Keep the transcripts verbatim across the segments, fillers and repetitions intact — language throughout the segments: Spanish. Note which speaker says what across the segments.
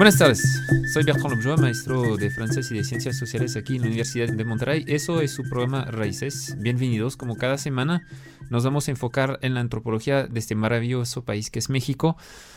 Speaker 1: Buenas tardes, soy Bertrand Lobjoa, maestro de francés y de ciencias sociales aquí en la Universidad de Monterrey. Eso es su programa Raíces. Bienvenidos, como cada semana nos vamos a enfocar en la antropología de este maravilloso país que es México.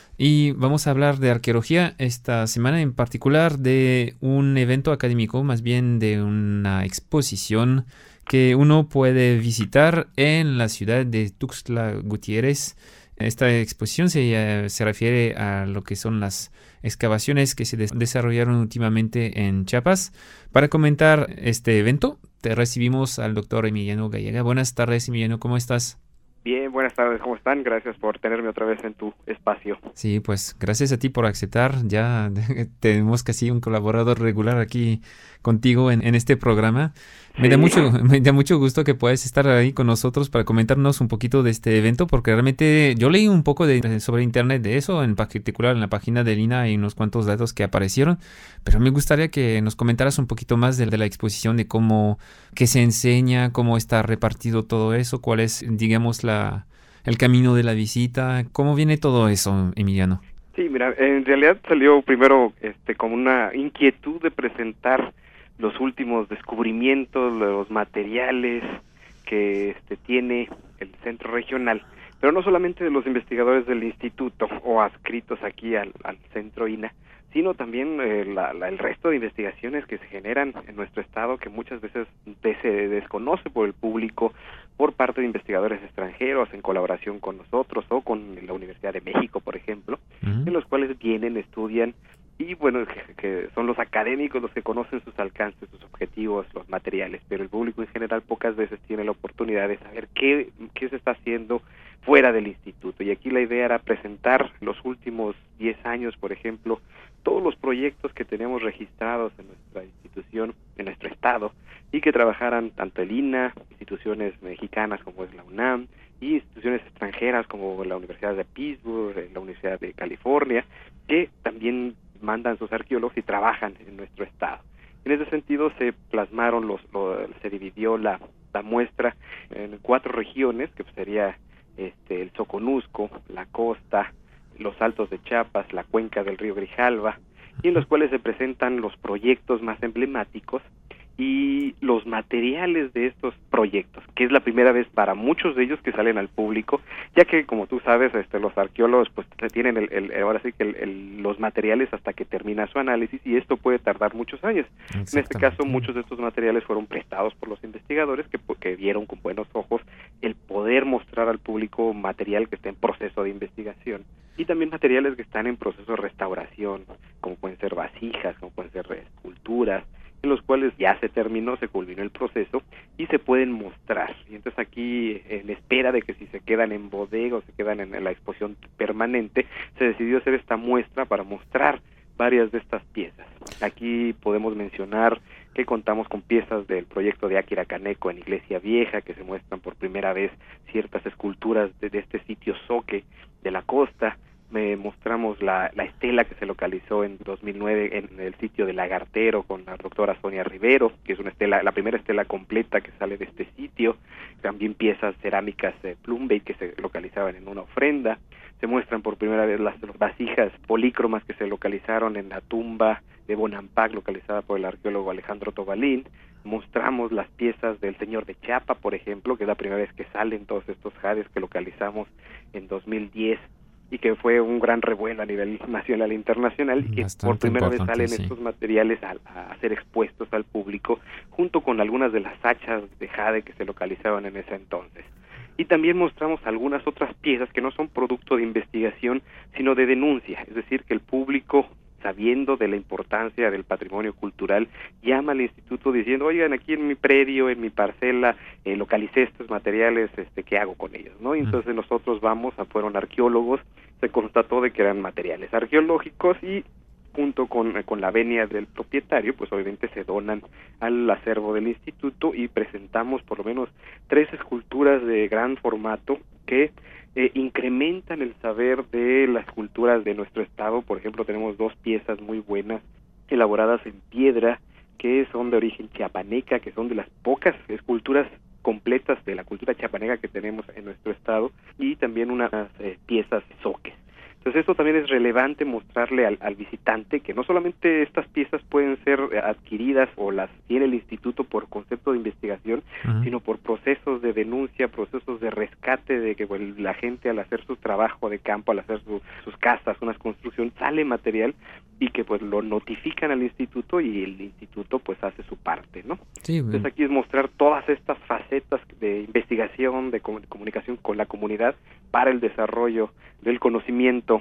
Speaker 1: Y vamos a hablar de arqueología esta semana, en particular de un evento académico, más bien de una exposición que uno puede visitar en la ciudad de Tuxtla Gutiérrez. Esta exposición se, se refiere a lo que son las excavaciones que se des- desarrollaron últimamente en Chiapas. Para comentar este evento, te recibimos al doctor Emiliano Gallega. Buenas tardes, Emiliano, ¿cómo estás?
Speaker 2: Bien, buenas tardes, ¿cómo están? Gracias por tenerme otra vez en tu espacio.
Speaker 1: Sí, pues gracias a ti por aceptar. Ya tenemos casi un colaborador regular aquí contigo en, en este programa. Me
Speaker 2: Sí.
Speaker 1: da mucho, me da mucho gusto que puedas estar ahí con nosotros para comentarnos un poquito de este evento, porque realmente yo leí un poco de, sobre internet de eso, en particular en la página del I N A hay unos cuantos datos que aparecieron, pero me gustaría que nos comentaras un poquito más de, de la exposición, de cómo, qué se enseña, cómo está repartido todo eso, cuál es, digamos, la, el camino de la visita, cómo viene todo eso, Emiliano.
Speaker 2: Sí, mira, en realidad salió primero este como una inquietud de presentar los últimos descubrimientos, los materiales que este tiene el centro regional, pero no solamente de los investigadores del instituto o adscritos aquí al, al centro I N A, sino también eh, la, la, el resto de investigaciones que se generan en nuestro estado, que muchas veces de, se desconoce por el público, por parte de investigadores extranjeros en colaboración con nosotros o con la Universidad de México, por ejemplo, uh-huh. en los cuales vienen, estudian y bueno, que, que son los académicos los que conocen sus alcances, sus objetivos, los materiales, pero el público en general pocas veces tiene la oportunidad de saber qué, qué se está haciendo fuera del instituto. Y aquí la idea era presentar los últimos diez años, por ejemplo, todos los proyectos que tenemos registrados en nuestra institución, en nuestro estado, y que trabajaran tanto el I N A, instituciones mexicanas como es la UNAM, y instituciones extranjeras como la Universidad de Pittsburgh, la Universidad de California, que también mandan sus arqueólogos y trabajan en nuestro estado. En ese sentido se plasmaron, los, lo, se dividió la, la muestra en cuatro regiones, que sería este, el Soconusco, la costa, los Altos de Chiapas, la cuenca del río Grijalva, y en los cuales se presentan los proyectos más emblemáticos y los materiales de estos proyectos, que es la primera vez para muchos de ellos que salen al público, ya que como tú sabes, este, los arqueólogos pues tienen el, el, ahora sí que el, el, los materiales hasta que termina su análisis y esto puede tardar muchos años. En este caso, muchos de estos materiales fueron prestados por los investigadores que, que vieron con buenos ojos el poder mostrar al público material que está en proceso de investigación y también materiales que están en proceso de restauración, como pueden ser vasijas, como pueden ser esculturas, en los cuales ya se terminó, se culminó el proceso y se pueden mostrar. Y entonces aquí, en espera de que si se quedan en bodega o se quedan en, en la exposición permanente, se decidió hacer esta muestra para mostrar varias de estas piezas. Aquí podemos mencionar que contamos con piezas del proyecto de Akira Kaneko en Iglesia Vieja, que se muestran por primera vez ciertas esculturas de, de este sitio Zoque de la costa. Me mostramos la, la estela que se localizó en dos mil nueve en el sitio de Lagartero con la doctora Sonia Rivero, que es una estela, la primera estela completa que sale de este sitio. También piezas cerámicas de Plumbey que se localizaban en una ofrenda. Se muestran por primera vez las, las vasijas polícromas que se localizaron en la tumba de Bonampak, localizada por el arqueólogo Alejandro Tobalín. Mostramos las piezas del Señor de Chiapa, por ejemplo, que es la primera vez que salen todos estos jades que localizamos en dos mil diez. Y que fue un gran revuelo a nivel nacional e internacional, y que por primera vez salen sí. estos materiales a, a ser expuestos al público, junto con algunas de las hachas de jade que se localizaban en ese entonces. Y también mostramos algunas otras piezas que no son producto de investigación, sino de denuncia, es decir, que el público, sabiendo de la importancia del patrimonio cultural, llama al instituto diciendo, oigan, aquí en mi predio, en mi parcela, eh, localicé estos materiales, este, ¿qué hago con ellos? ¿No? Y entonces nosotros vamos, a fueron arqueólogos, se constató de que eran materiales arqueológicos y junto con, con la venia del propietario, pues obviamente se donan al acervo del instituto y presentamos por lo menos tres esculturas de gran formato que Eh, incrementan el saber de las culturas de nuestro estado. Por ejemplo, tenemos dos piezas muy buenas elaboradas en piedra que son de origen chiapaneca, que son de las pocas esculturas completas de la cultura chiapaneca que tenemos en nuestro estado, y también unas eh, piezas zoques. Entonces esto también es relevante mostrarle al, al visitante que no solamente estas piezas pueden ser adquiridas o las tiene el instituto por concepto de investigación, uh-huh. sino por procesos de denuncia, procesos de rescate, de que bueno, la gente al hacer su trabajo de campo, al hacer su, sus casas, una construcción, sale material y que pues lo notifican al instituto y el instituto pues hace su parte, ¿no?
Speaker 1: Sí, bueno.
Speaker 2: Entonces aquí es mostrar todas estas facetas de investigación, de comunicación con la comunidad para el desarrollo del conocimiento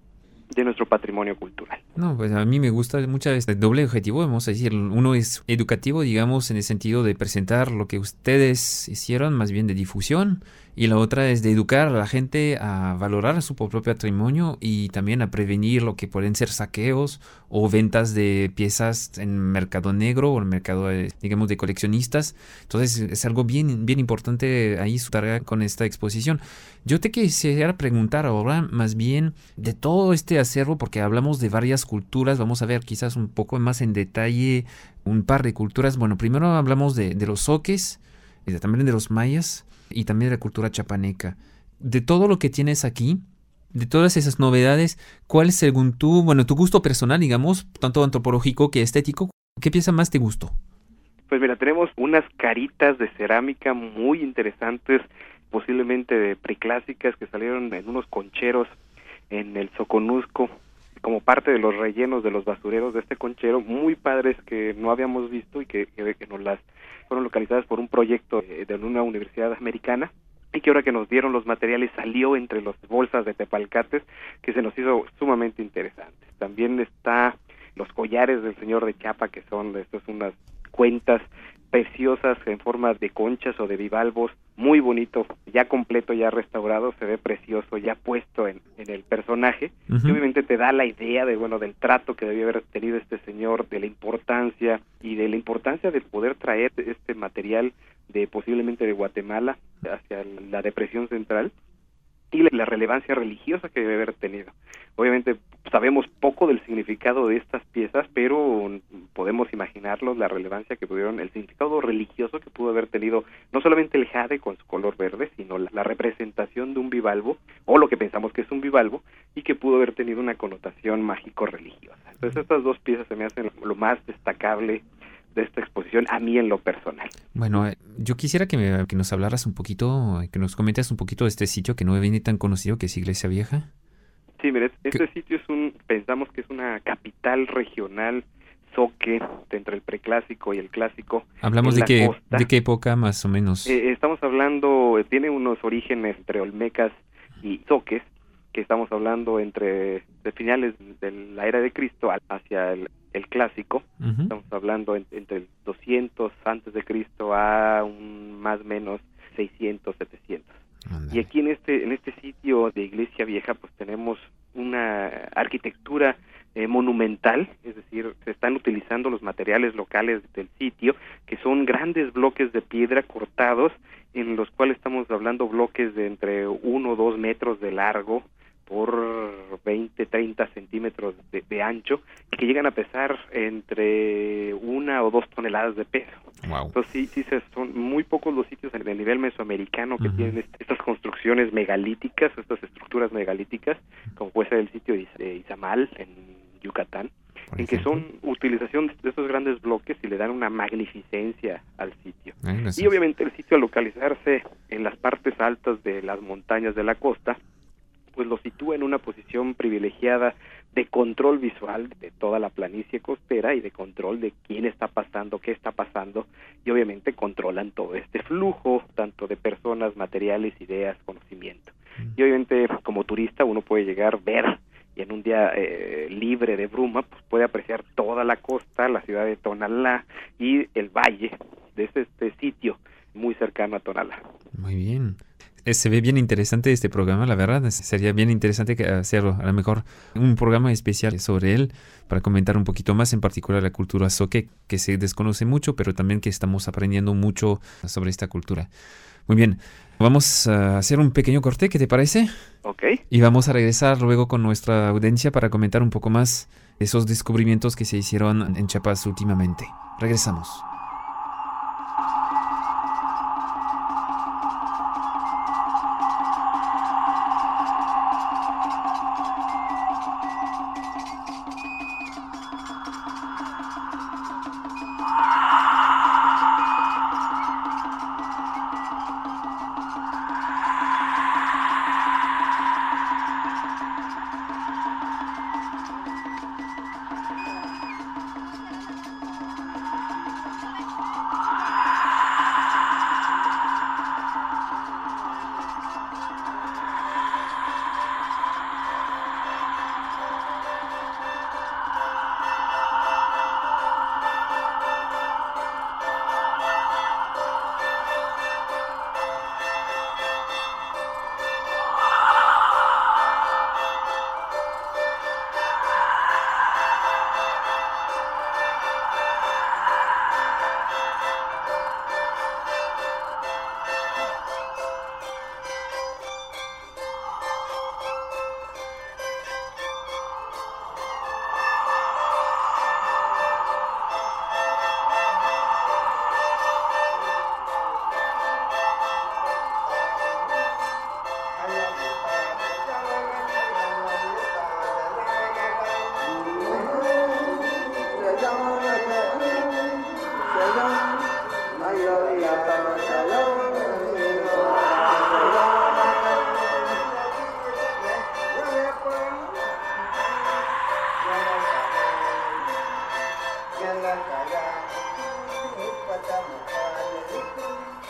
Speaker 2: de nuestro patrimonio cultural.
Speaker 1: No, pues a mí me gusta mucho este doble objetivo, vamos a decir, uno es educativo, digamos, en el sentido de presentar lo que ustedes hicieron, más bien de difusión, y la otra es de educar a la gente a valorar su propio patrimonio y también a prevenir lo que pueden ser saqueos o ventas de piezas en mercado negro o en mercado, digamos, de coleccionistas. Entonces es algo bien, bien importante ahí su tarea con esta exposición. Yo te quisiera preguntar ahora más bien de todo este acervo, porque hablamos de varias culturas, vamos a ver quizás un poco más en detalle un par de culturas. Bueno, primero hablamos de, de los zoques, también de los mayas y también de la cultura chapaneca. De todo lo que tienes aquí, de todas esas novedades, ¿cuál según tú, bueno, tu gusto personal, digamos, tanto antropológico que estético, qué pieza más te gustó?
Speaker 2: Pues mira, tenemos unas caritas de cerámica muy interesantes, posiblemente de preclásicas, que salieron en unos concheros en el Soconusco, como parte de los rellenos de los basureros de este conchero, muy padres que no habíamos visto y que, que, que nos las fueron localizadas por un proyecto de, de una universidad americana, y que ahora que nos dieron los materiales salió entre las bolsas de tepalcates, que se nos hizo sumamente interesante. También está los collares del señor de Chiapa, que son estas unas cuentas preciosas en forma de conchas o de bivalvos, muy bonito, ya completo, ya restaurado, se ve precioso, ya puesto en, en el personaje, uh-huh. y obviamente te da la idea de bueno del trato que debió haber tenido este señor, de la importancia y de la importancia de poder traer este material de posiblemente de Guatemala hacia la Depresión Central, y la relevancia religiosa que debe haber tenido. Obviamente sabemos poco del significado de estas piezas, pero podemos imaginarnos la relevancia que pudieron, el significado religioso que pudo haber tenido no solamente el jade con su color verde, sino la, la representación de un bivalvo, o lo que pensamos que es un bivalvo, y que pudo haber tenido una connotación mágico-religiosa. Entonces estas dos piezas se me hacen lo más destacable de esta exposición, a mí en lo personal.
Speaker 1: Bueno, yo quisiera que, me, que nos hablaras un poquito, que nos comentes un poquito de este sitio que no viene tan conocido, que es Iglesia Vieja.
Speaker 2: Sí, mire, este
Speaker 1: ¿Qué?
Speaker 2: sitio es un, pensamos que es una capital regional, zoque, entre el preclásico y el clásico.
Speaker 1: ¿Hablamos de qué, de qué época más o menos?
Speaker 2: Eh, estamos hablando, tiene unos orígenes entre olmecas y zoques, que estamos hablando entre de finales de la era de Cristo hacia el el clásico, uh-huh. Estamos hablando en, entre el doscientos antes de Cristo a un más o menos seiscientos, setecientos. Andale. Y aquí en este en este sitio de Iglesia Vieja pues tenemos una arquitectura eh, monumental, es decir, se están utilizando los materiales locales del sitio, que son grandes bloques de piedra cortados, en los cuales estamos hablando bloques de entre uno o dos metros de largo, por veinte, treinta centímetros de, de ancho, y que llegan a pesar entre una o dos toneladas de peso.
Speaker 1: Wow.
Speaker 2: Entonces sí, sí son muy pocos los sitios en el nivel mesoamericano que uh-huh. tienen est- estas construcciones megalíticas, estas estructuras megalíticas, como puede ser el sitio de Izamal en Yucatán, por en ejemplo, que son utilización de estos grandes bloques y le dan una magnificencia al sitio. Ay, y obviamente el sitio, al localizarse en las partes altas de las montañas de la costa, pues lo sitúa en una posición privilegiada de control visual de toda la planicie costera y de control de quién está pasando, qué está pasando, y obviamente controlan todo este flujo, tanto de personas, materiales, ideas, conocimiento. Y obviamente como turista uno puede llegar, ver, y en un día eh, libre de bruma, pues puede apreciar toda la costa, la ciudad de Tonalá y el valle de este, este sitio muy cercano a Tonalá.
Speaker 1: Muy bien. Se ve bien interesante este programa, la verdad. Sería bien interesante hacerlo, a lo mejor un programa especial sobre él para comentar un poquito más, en particular la cultura zoque, que se desconoce mucho, pero también que estamos aprendiendo mucho sobre esta cultura. Muy bien, vamos a hacer un pequeño corte, ¿qué te parece?
Speaker 2: Ok.
Speaker 1: Y vamos a regresar luego con nuestra audiencia para comentar un poco más de esos descubrimientos que se hicieron en Chiapas últimamente. Regresamos.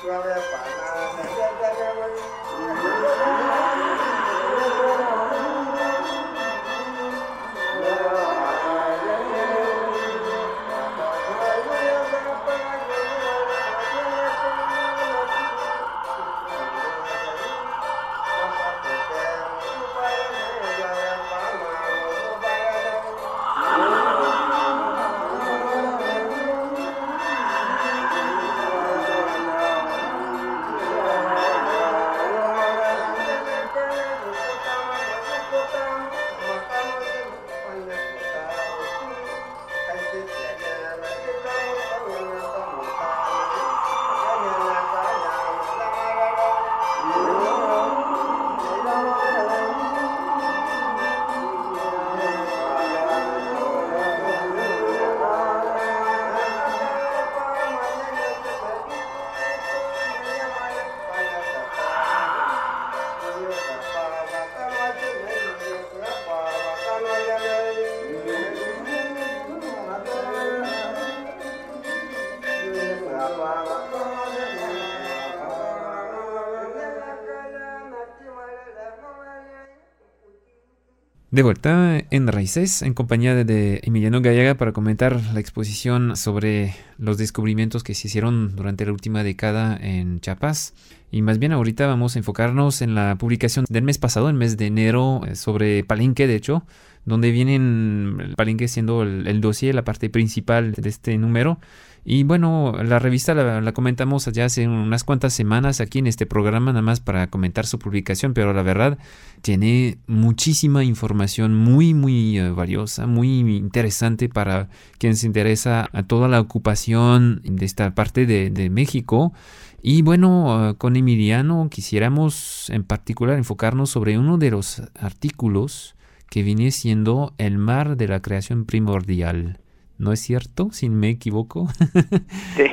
Speaker 1: De vuelta en Raíces, en compañía de Emiliano Gallaga para comentar la exposición sobre los descubrimientos que se hicieron durante la última década en Chiapas. Y más bien ahorita vamos a enfocarnos en la publicación del mes pasado, el mes de enero, sobre Palenque, de hecho, donde vienen el Palenque siendo el, el dossier, la parte principal de este número. Y bueno, la revista la, la comentamos ya hace unas cuantas semanas aquí en este programa, nada más para comentar su publicación, pero la verdad tiene muchísima información muy, muy uh, valiosa, muy interesante para quien se interesa a toda la ocupación de esta parte de, de México. Y bueno, uh, con Emiliano quisiéramos en particular enfocarnos sobre uno de los artículos que viene siendo el mar de la creación primordial. ¿No es cierto? Si me equivoco.
Speaker 2: Sí.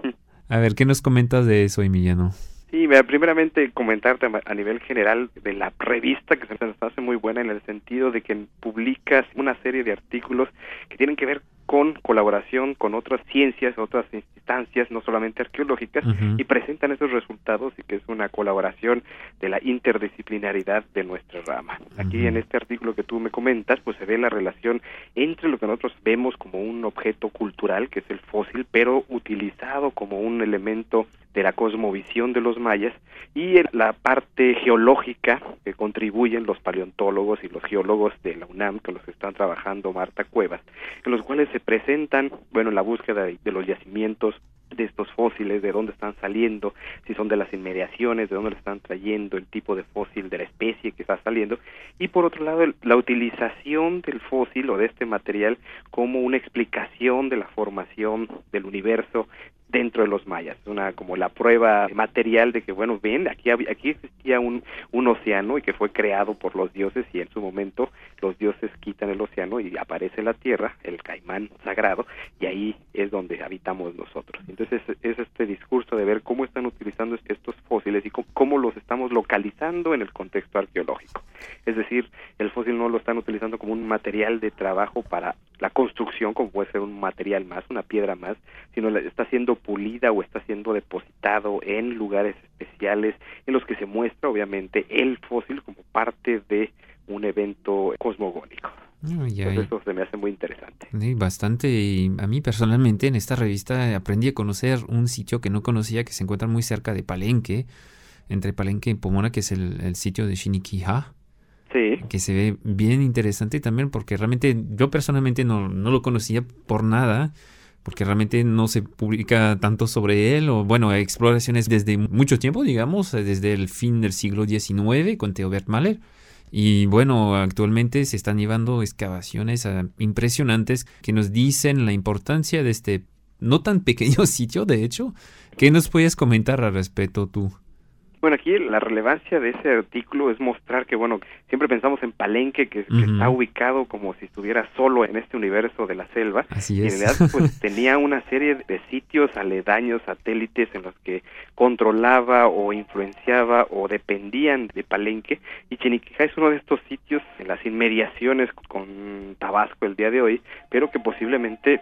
Speaker 1: A ver, ¿qué nos comentas de eso, Emiliano?
Speaker 2: Sí, primeramente comentarte a nivel general de la revista, que se nos hace muy buena en el sentido de que publicas una serie de artículos que tienen que ver con colaboración con otras ciencias, otras instancias, no solamente arqueológicas, uh-huh. y presentan esos resultados y que es una colaboración de la interdisciplinaridad de nuestra rama. Aquí uh-huh. en este artículo que tú me comentas, pues se ve la relación entre lo que nosotros vemos como un objeto cultural, que es el fósil, pero utilizado como un elemento de la cosmovisión de los mayas, y la parte geológica que contribuyen los paleontólogos y los geólogos de la UNAM, con los que están trabajando Marta Cuevas, en los cuales se presentan, bueno, la búsqueda de, de los yacimientos de estos fósiles, de dónde están saliendo, si son de las inmediaciones, de dónde lo están trayendo, el tipo de fósil de la especie que está saliendo, y por otro lado el, la utilización del fósil o de este material como una explicación de la formación del universo dentro de los mayas, una como la prueba material de que, bueno, ven, aquí había, aquí existía un, un océano y que fue creado por los dioses, y en su momento los dioses quitan el océano y aparece la tierra, el caimán sagrado, y ahí es donde habitamos nosotros. Entonces es, es este discurso de ver cómo están utilizando estos fósiles y cómo, cómo los estamos localizando en el contexto arqueológico. Es decir, el fósil no lo están utilizando como un material de trabajo para la construcción, como puede ser un material más, una piedra más, sino está siendo pulida o está siendo depositado en lugares especiales en los que se muestra obviamente el fósil como parte de un evento cosmogónico. Ay, ay. Entonces eso se me hace muy interesante.
Speaker 1: Sí, bastante. Y a mí personalmente en esta revista aprendí a conocer un sitio que no conocía, que se encuentra muy cerca de Palenque, entre Palenque y Pomona, que es el, el sitio de Xiniquija. Sí. Que se ve bien interesante también, porque realmente yo personalmente no, no lo conocía por nada, porque realmente no se publica tanto sobre él, o bueno, hay exploraciones desde mucho tiempo, digamos, desde el fin del siglo diecinueve con Theobert Mahler. Y bueno, actualmente se están llevando excavaciones uh, impresionantes que nos dicen la importancia de este no tan pequeño sitio, de hecho. ¿Qué nos puedes comentar al respecto tú?
Speaker 2: Bueno, aquí la relevancia de ese artículo es mostrar que, bueno, siempre pensamos en Palenque, que, uh-huh. que está ubicado como si estuviera solo en este universo de la selva.
Speaker 1: Así es.
Speaker 2: Y en realidad, pues, tenía una serie de sitios aledaños, satélites, en los que controlaba o influenciaba o dependían de Palenque. Y Xiniquija es uno de estos sitios en las inmediaciones con Tabasco el día de hoy, pero que posiblemente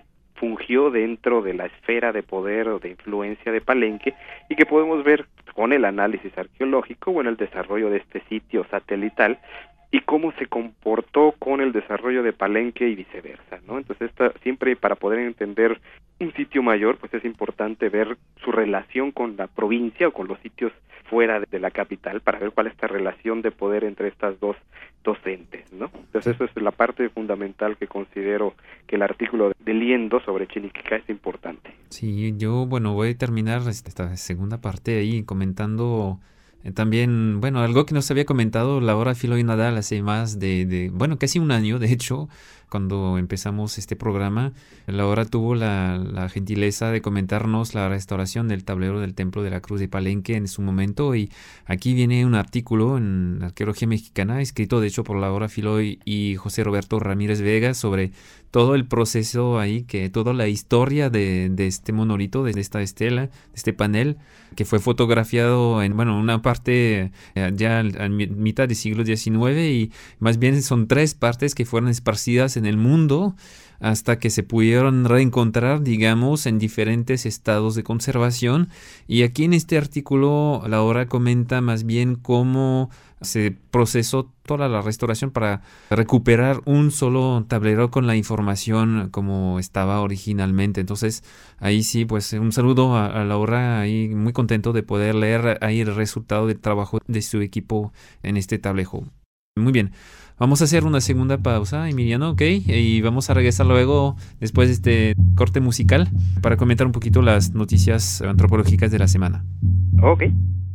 Speaker 2: fungió dentro de la esfera de poder o de influencia de Palenque, y que podemos ver con el análisis arqueológico o en el desarrollo de este sitio satelital y cómo se comportó con el desarrollo de Palenque y viceversa, ¿no? Entonces, esta, siempre para poder entender un sitio mayor, pues es importante ver su relación con la provincia o con los sitios fuera de la capital, para ver cuál es esta relación de poder entre estas dos docentes, ¿no? Entonces, eso es la parte fundamental que considero que el artículo de Liendo sobre Chiniquicá es importante.
Speaker 1: Sí, yo, bueno, voy a terminar esta segunda parte ahí comentando eh, también, bueno, algo que nos había comentado Laura Filoy Nadal hace más de, de, bueno, casi un año, de hecho, cuando empezamos este programa. Laura tuvo la, la gentileza de comentarnos la restauración del tablero del Templo de la Cruz de Palenque en su momento, y aquí viene un artículo en Arqueología Mexicana, escrito de hecho por Laura Filoy y José Roberto Ramírez Vega, sobre todo el proceso ahí, que toda la historia de, de este monolito, de esta estela, de este panel, que fue fotografiado en, bueno, una parte eh, ya a mitad del siglo diecinueve, y más bien son tres partes que fueron esparcidas en el mundo hasta que se pudieron reencontrar, digamos, en diferentes estados de conservación. Y aquí en este artículo Laura comenta más bien cómo se procesó toda la restauración para recuperar un solo tablero con la información como estaba originalmente. Entonces, ahí sí, pues un saludo a, a Laura, ahí muy contento de poder leer ahí el resultado del trabajo de su equipo en este tablejo. Muy bien. Vamos a hacer una segunda pausa, Emiliano, ¿ok? Y vamos a regresar luego, después de este corte musical, para comentar un poquito las noticias antropológicas de la semana.
Speaker 2: Ok.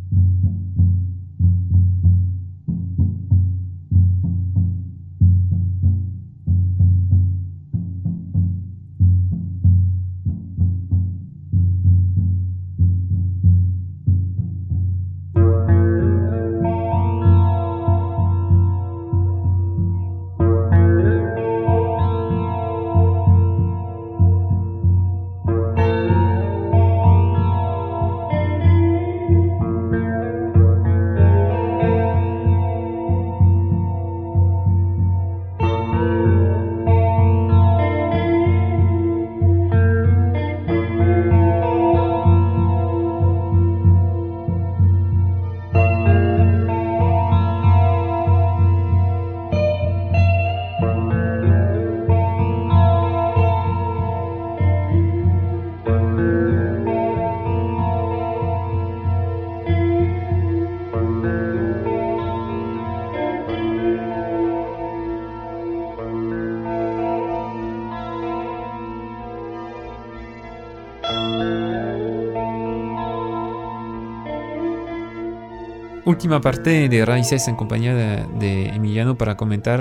Speaker 1: Última parte de Raíces en compañía de, de Emiliano para comentar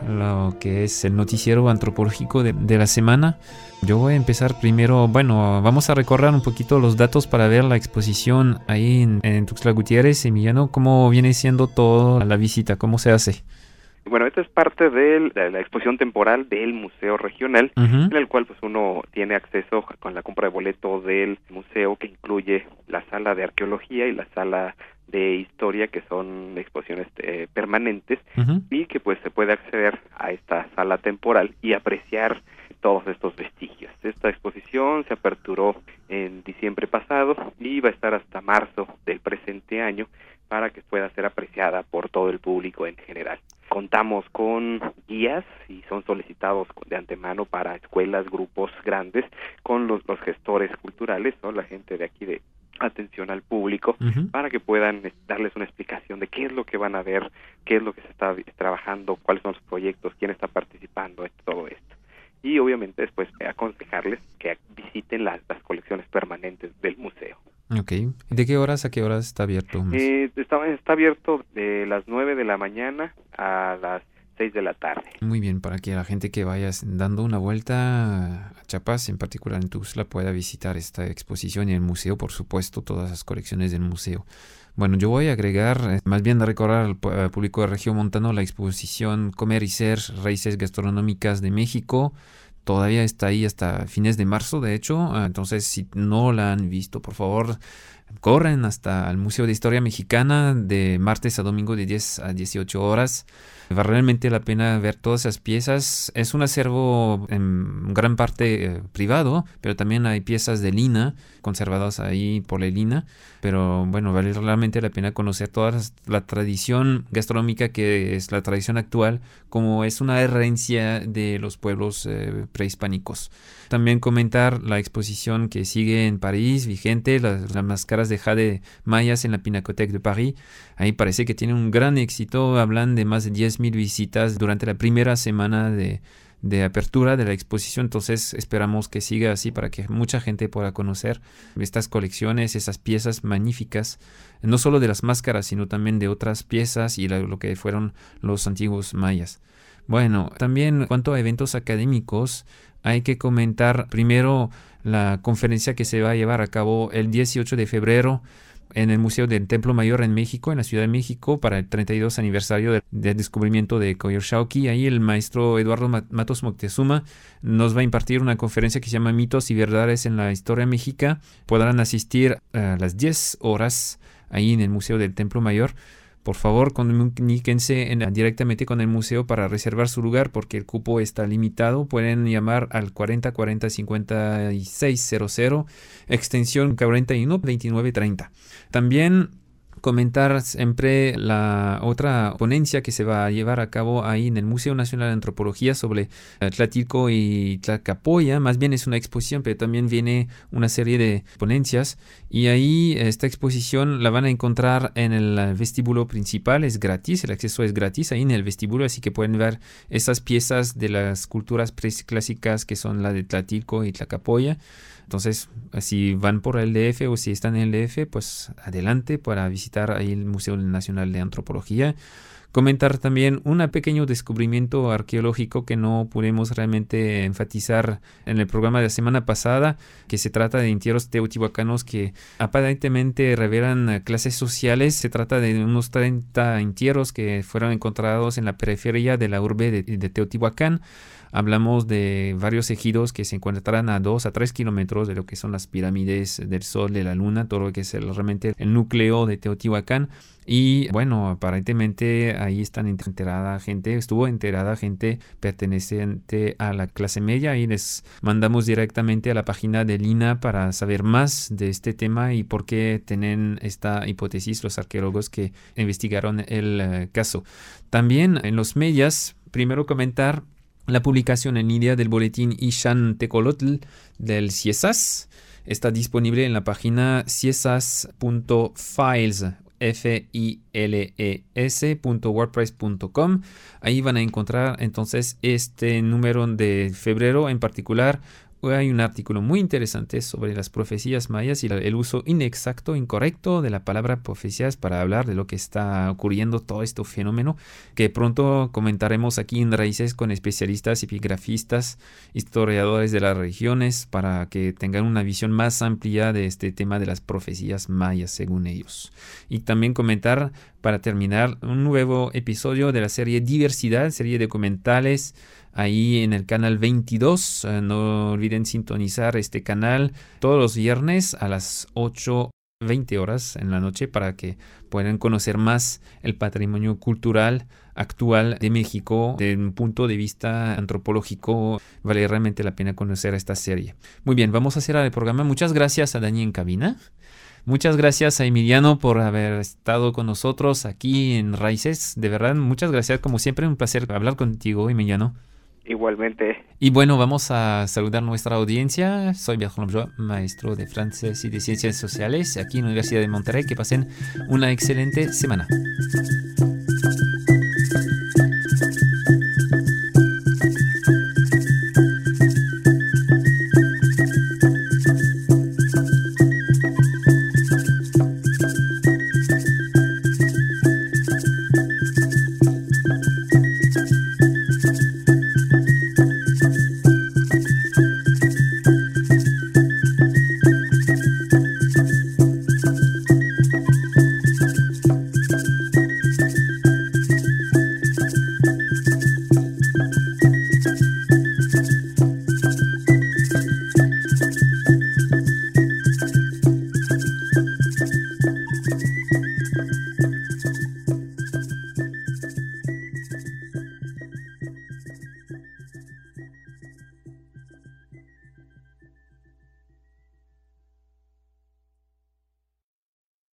Speaker 1: lo que es el noticiero antropológico de, de la semana. Yo voy a empezar primero, bueno, vamos a recorrer un poquito los datos para ver la exposición ahí en, en Tuxtla Gutiérrez. Emiliano, ¿cómo viene siendo toda la visita? ¿Cómo se hace?
Speaker 2: Bueno, esta es parte de la exposición temporal del Museo Regional, uh-huh. en el cual pues uno tiene acceso con la compra de boleto del museo, que incluye la sala de arqueología y la sala de historia, que son exposiciones eh, permanentes, uh-huh. y que pues se puede acceder a esta sala temporal y apreciar todos estos vestigios. Esta exposición se aperturó en diciembre pasado y va a estar hasta marzo del presente año para que pueda ser apreciada por todo el público en general. Contamos con guías y son solicitados de antemano para escuelas, grupos grandes, con los, los gestores culturales, ¿no? La gente de aquí de atención al público, uh-huh. para que puedan darles una explicación de qué es lo que van a ver, qué es lo que se está trabajando, cuáles son los proyectos, quién está participando en todo esto. Y obviamente después aconsejarles que visiten las, las colecciones permanentes del museo.
Speaker 1: Ok. ¿De qué horas a qué horas está abierto?
Speaker 2: Eh, está, está abierto de las nueve de la mañana a las seis de la tarde.
Speaker 1: Muy bien, para que la gente que vaya dando una vuelta a Chiapas, en particular en Tuxtla, pueda visitar esta exposición y el museo, por supuesto, todas las colecciones del museo. Bueno, yo voy a agregar, más bien a recordar al, al público de Regiomontano, la exposición Comer y Ser, Raíces Gastronómicas de México, todavía está ahí hasta fines de marzo, de hecho. Entonces, si no la han visto, por favor, corren hasta el Museo de Historia Mexicana de martes a domingo de diez a dieciocho horas. Vale realmente la pena ver todas esas piezas. Es un acervo en gran parte eh, privado, pero también hay piezas de Lina conservadas ahí por la Lina. Pero bueno, vale realmente la pena conocer toda la tradición gastronómica que es la tradición actual, como es una herencia de los pueblos eh, prehispánicos. También comentar la exposición que sigue en París, vigente, las, las máscaras de jade mayas en la Pinacothèque de París. Ahí parece que tiene un gran éxito, hablan de más de diez mil visitas durante la primera semana de, de apertura de la exposición, entonces esperamos que siga así para que mucha gente pueda conocer estas colecciones, esas piezas magníficas, no solo de las máscaras, sino también de otras piezas y la, lo que fueron los antiguos mayas. Bueno, también en cuanto a eventos académicos, hay que comentar primero la conferencia que se va a llevar a cabo el dieciocho de febrero en el Museo del Templo Mayor en México, en la Ciudad de México, para el treinta y dos aniversario del de descubrimiento de Coyolxauhqui. Ahí el maestro Eduardo Matos Moctezuma nos va a impartir una conferencia que se llama Mitos y Verdades en la Historia Mexica. Podrán asistir a las diez horas ahí en el Museo del Templo Mayor. Por favor, comuníquense en, directamente con el museo para reservar su lugar porque el cupo está limitado. Pueden llamar al cuarenta cuarenta cincuenta y seis cero cero, extensión cuarenta y uno veintinueve treinta. También comentar siempre la otra ponencia que se va a llevar a cabo ahí en el Museo Nacional de Antropología sobre Tlatilco y Tlacapoya. Más bien es una exposición, pero también viene una serie de ponencias. Y ahí esta exposición la van a encontrar en el vestíbulo principal, es gratis, el acceso es gratis ahí en el vestíbulo, así que pueden ver esas piezas de las culturas preclásicas que son la de Tlatilco y Tlacapoya. Entonces, si van por el D F o si están en el D F, pues adelante para visitar ahí el Museo Nacional de Antropología. Comentar también un pequeño descubrimiento arqueológico que no pudimos realmente enfatizar en el programa de la semana pasada, que se trata de entierros teotihuacanos que aparentemente revelan clases sociales. Se trata de unos treinta entierros que fueron encontrados en la periferia de la urbe de, de Teotihuacán. Hablamos de varios ejidos que se encuentran a dos a tres kilómetros de lo que son las pirámides del Sol, de la Luna, todo lo que es el, realmente el núcleo de Teotihuacán. Y bueno, aparentemente ahí están enterrada gente, estuvo enterrada gente perteneciente a la clase media y les mandamos directamente a la página de Lina para saber más de este tema y por qué tienen esta hipótesis los arqueólogos que investigaron el uh, caso. También en los medios, primero comentar la publicación en línea del boletín Ixan Tecolotl del CIESAS. Está disponible en la página ciesas punto files f i l e s punto wordpress punto com. Ahí van a encontrar entonces este número de febrero en particular. Hay un artículo muy interesante sobre las profecías mayas y el uso inexacto, incorrecto de la palabra profecías para hablar de lo que está ocurriendo, todo este fenómeno, que pronto comentaremos aquí en Raíces con especialistas, epigrafistas, historiadores de las regiones, para que tengan una visión más amplia de este tema de las profecías mayas, según ellos. Y también comentar, para terminar, un nuevo episodio de la serie Diversidad, serie de documentales, ahí en el canal veintidós. Uh, no olviden sintonizar este canal todos los viernes a las ocho veinte horas en la noche para que puedan conocer más el patrimonio cultural actual de México desde un punto de vista antropológico. Vale realmente la pena conocer esta serie. Muy bien, vamos a cerrar el programa. Muchas gracias a Dani en cabina. Muchas gracias a Emiliano por haber estado con nosotros aquí en Raíces. De verdad, muchas gracias. Como siempre, un placer hablar contigo, Emiliano.
Speaker 2: Igualmente.
Speaker 1: Y bueno, vamos a saludar a nuestra audiencia. Soy Bertrand Lobjoy, maestro de francés y de ciencias sociales aquí en la Universidad de Monterrey. Que pasen una excelente semana.